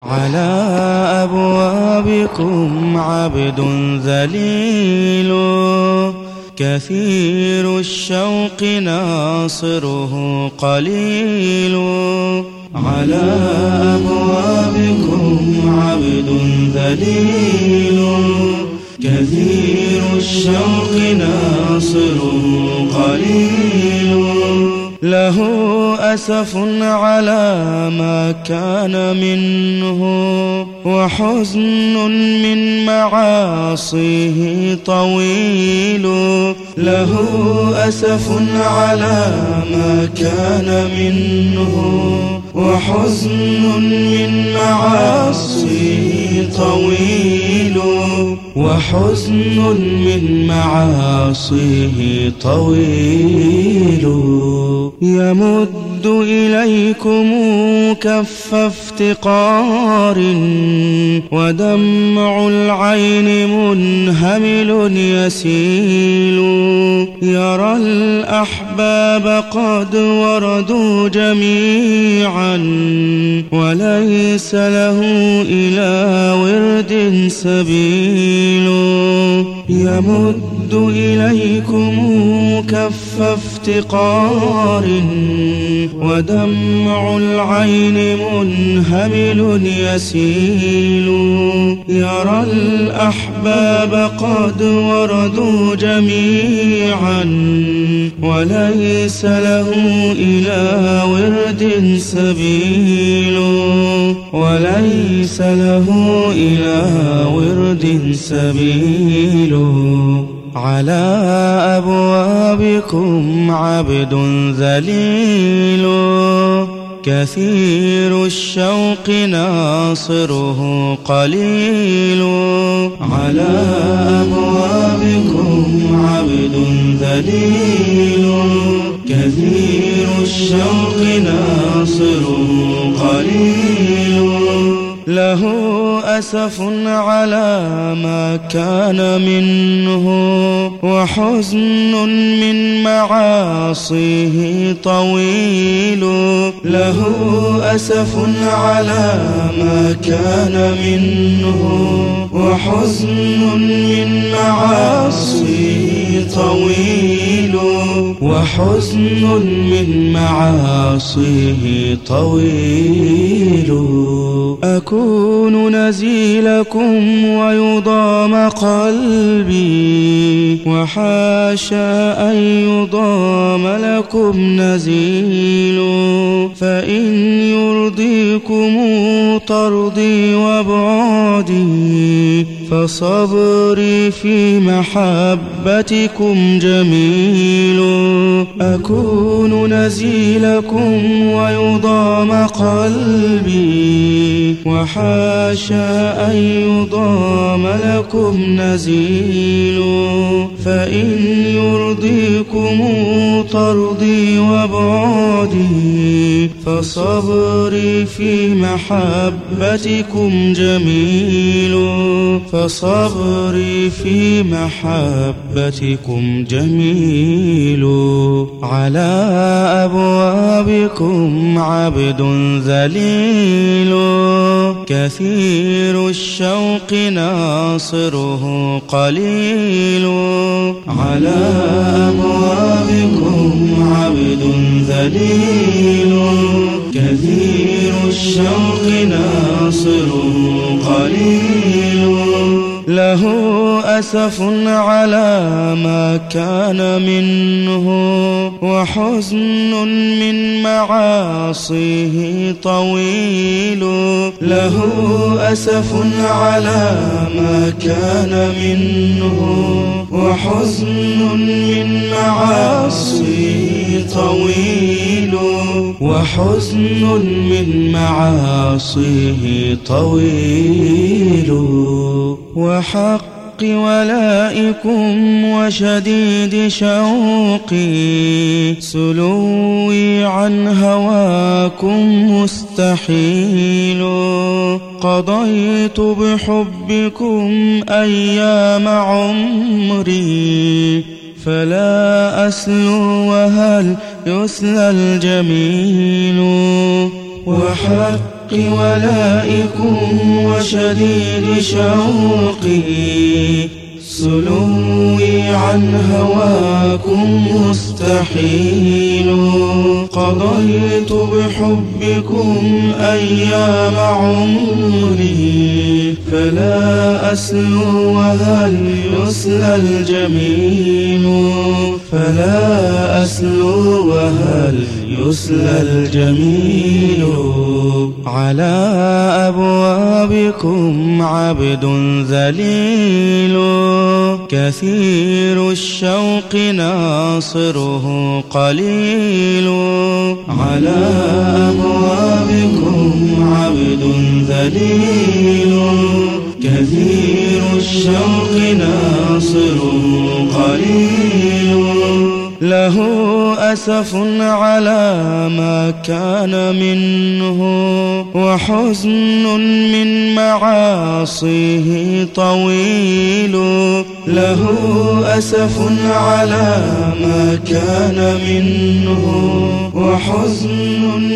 على أبوابكم عبد ذليل كثير الشوق ناصره قليل. على أبوابكم عبد ذليل كثير الشوق ناصره قليل. له أسف على ما كان منه وحزن من معاصيه طويل. له أسف على ما كان منه وحزن من معاصيه طويل. وحزن من معاصيه طويل. يمد إليكم كف افتقار ودمع العين منهمل يسيل. يرى الأحباب قد وردوا جميعا وليس له إلى ورد سبيل. يمد إليكم كف افتقار ودمع العين منهمل يسيل. يرى الأحباب قد وردوا جميعا وليس له إلى ورد سبيل. وليس له إلى ورد سبيل. على أبوابكم عبد ذليل كثير الشوق ناصره قليل. على أبوابكم عبد ذليل كثير الشوق ناصره قليل. له أسف على ما كان منه وحزن من معاصيه طويل. له أسف على ما كان منه وحزن من معاصيه طويل. وحزن من معاصيه طويل. أكون نزيلكم ويضام قلبي وحاشا أن يضام لكم نزيل. فإن يرضيكم طردي وابعادي فصبري في محبتكم جميل. أكون نزيلكم ويضام قلبي وحاشا أن يضام لكم نزيل. فإن يرضيكم طردي وابعادي فصبري في محبتكم جميل. فصبري في محبتكم جميل. على أبوابكم عبد ذليل كثير الشوق ناصره قليل. على أبوابكم عبد ذليل كثير الشوق ناصره قليل. له أسف على ما كان منه وحزن من معاصيه طويل. له أسف على ما كان منه وحزن من معاصيه طويل. وحزن من معاصيه طويل. وحق ولائكم وشديد شوقي سلوي عن هواكم مستحيل. قضيت بحبكم أيام عمري فلا أسلو وهل يسلى الجميل. وحق ولائكم وشديد شوقي، سلوي عن هواكم مستحيل. قضيت بحبكم أيام عمري، فلا أسلو وهل يسلى الجميل، فلا أسلو وهل يسلى الجميل. على أبوابكم عبد ذليل، كثير الشوق ناصره قليل. على أبوابكم عبد ذليل، كثير الشوق ناصره قليل. له أسف على ما كان منه، وحزن من معاصيه طويل. له أسف على ما كان منه، وحزن